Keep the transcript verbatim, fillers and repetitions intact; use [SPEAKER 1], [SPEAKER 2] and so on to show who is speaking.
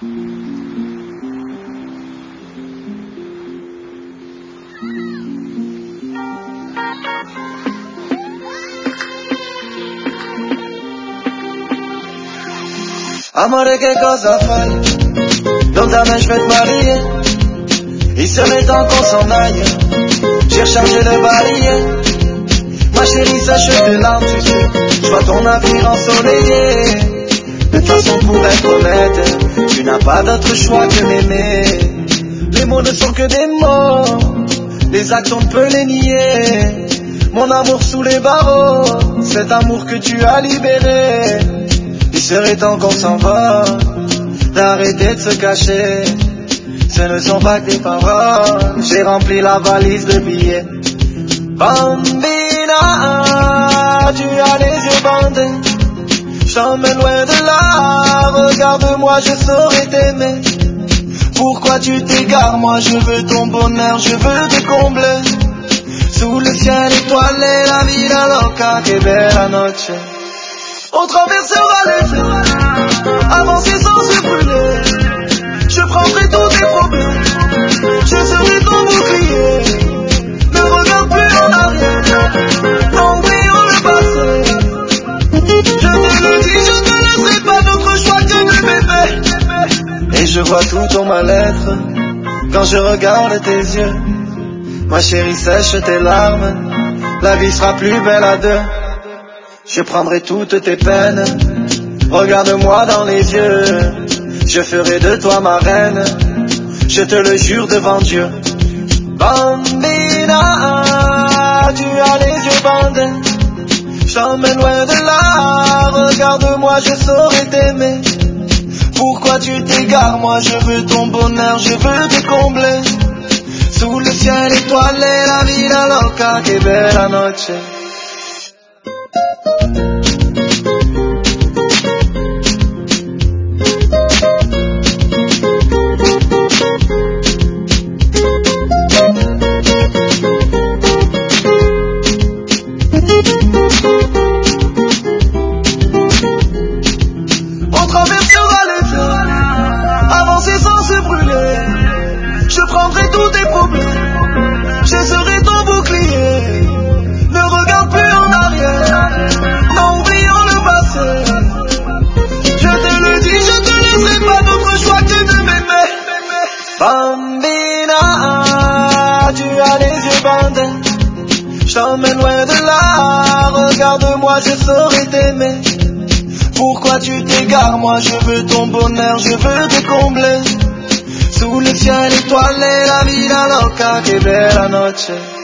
[SPEAKER 1] Amore, che cosa fai? Dans ta main je vais te marier. Il serait temps qu'on s'en aille. J'ai rechargé le barillet. Ma chérie, sèche tes larmes, tu sais. Je vois ton navire ensoleillé. De toute façon, pour être honnête, tu n'as pas d'autre choix que d'aimer. Les mots ne sont que des mots, les actes on ne peut les nier. Mon amour sous les barreaux, cet amour que tu as libéré. Il serait temps qu'on s'en va, d'arrêter de se cacher. Ce ne sont pas que des paroles, j'ai rempli la valise de billets. Bambina, tu as les yeux bandés. J'emmène loin de là, regarde-moi, je saurais t'aimer. Pourquoi tu t'égares, moi je veux ton bonheur, je veux te combler. Sous le ciel étoilé, la vida loca, que bella noche. On traversera les feux, avancer sans se brûler. Je prendrai tous tes problèmes, je serai ton bouclier. Ne regarde plus en arrière, oublions le passé. Je te le dis, je ne laisserai pas d'autre choix que de m'aimer. Et je vois tout ton mal-être quand je regarde tes yeux. Ma chérie, sèche tes larmes, la vie sera plus belle à deux. Je prendrai toutes tes peines, regarde-moi dans les yeux. Je ferai de toi ma reine, je te le jure devant Dieu. Bambina, tu as les yeux bandés. J'emmène loin de là, regarde-moi, je saurais t'aimer. Pourquoi tu t'égares, moi je veux ton bonheur, je veux te combler. Sous le ciel étoilé, la vida loca, que bella noche. On traversera les feux, avancer sans se brûler. Je prendrai tous tes problèmes, je serai ton bouclier. Ne regarde plus en arrière, oublions le passé. Je te le dis, je te laisserai pas d'autre choix que de m'aimer. Bambina, tu as les yeux bandés. J'emmène loin de là, regarde-moi, je saurais t'aimer. Pourquoi tu t'égares, moi je veux ton bonheur, je veux te combler. Sous le ciel étoilé, la vida loca, que bella noche.